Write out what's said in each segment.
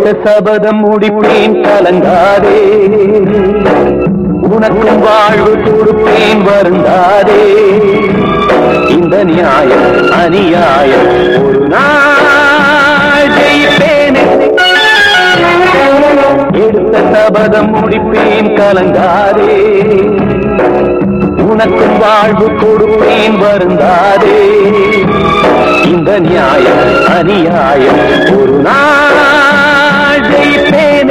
எடுத்த சபதம் முடிப்பேன் கலங்காதே, உனக்கும் வாழ்வு கொடுப்பேன் வருந்தாதே. இந்த நியாயம் அநியாயம் ஒரு நாள் ஜெயிப்பேன். எடுத்த சபதம் முடிப்பேன் கலங்காதே, உனக்கும் வாழ்வு கொடுப்பேன் வருந்தாதே. இந்த நியாயம் அநியாயம் ஒரு நாள் ஜெயிப்பேன்.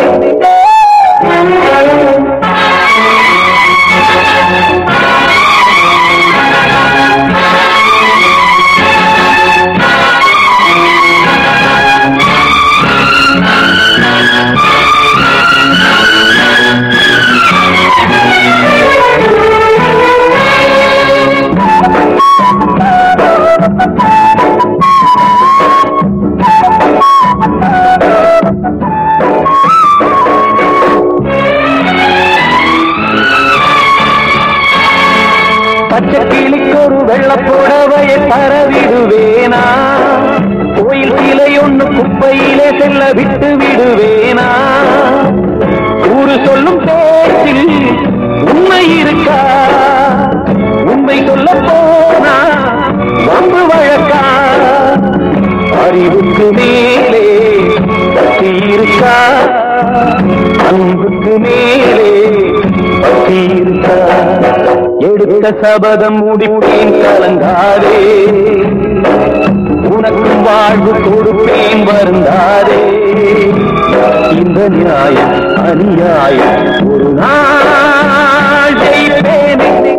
பச்சை கிளிக்கு ஒரு வெள்ளப்புடவையை தரவிடுவேனா, கோயில் சிலை ஒன்று குப்பையிலே செல்ல விட்டு விடுவேனா. ஊரு சொல்லும் பேச்சில் உண்மை இருக்கா, உண்மை சொல்ல போனா வம்பு வழக்கா. அறிவுக்கு மேலே பக்தி இருக்கா, அன்புக்கு மேலே பக்தி இருக்கா. எடுத்த சபதம் முடிப்பேன் கலங்காதே, உனக்கும் வாழ்வு கொடுப்பேன் வருந்தாதே. இந்த நியாயம் அநியாயம் ஒரு நாள் ஜெயிப்பேன்.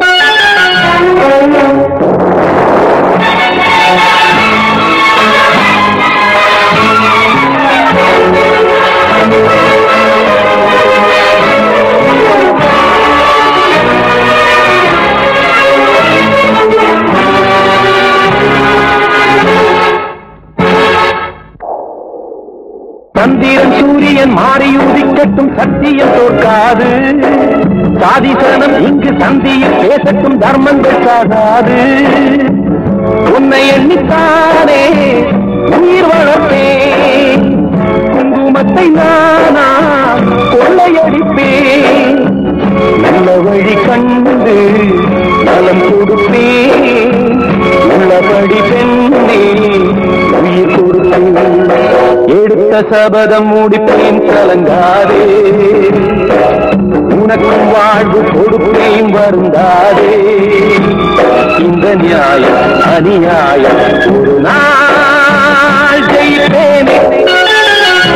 சந்திரன் சூரியன் மாறி உதிக்கட்டும் சத்தியம் தோற்காது, சாதிசனம் இங்கு சந்தியில் பேசட்டும் தர்மங்கள் சாகாது. உன்னை எண்ணித்தானே உயிர் வளர்ப்பேன், குங்குமத்தை நானா கொள்ளையடிப்பேன். நல்ல வழி கண்டு நலம் கொடுப்பேன், நல்லபடி பெண்ணே உயிர் கொடுப்பேன். எடுத்த சபதம் முடிப்பேன் கலங்காதே, உனக்கும் வாழ்வு கொடுப்பேன் வருந்தாதே. இந்த நியாயம் அநியாயம் ஒரு நாள்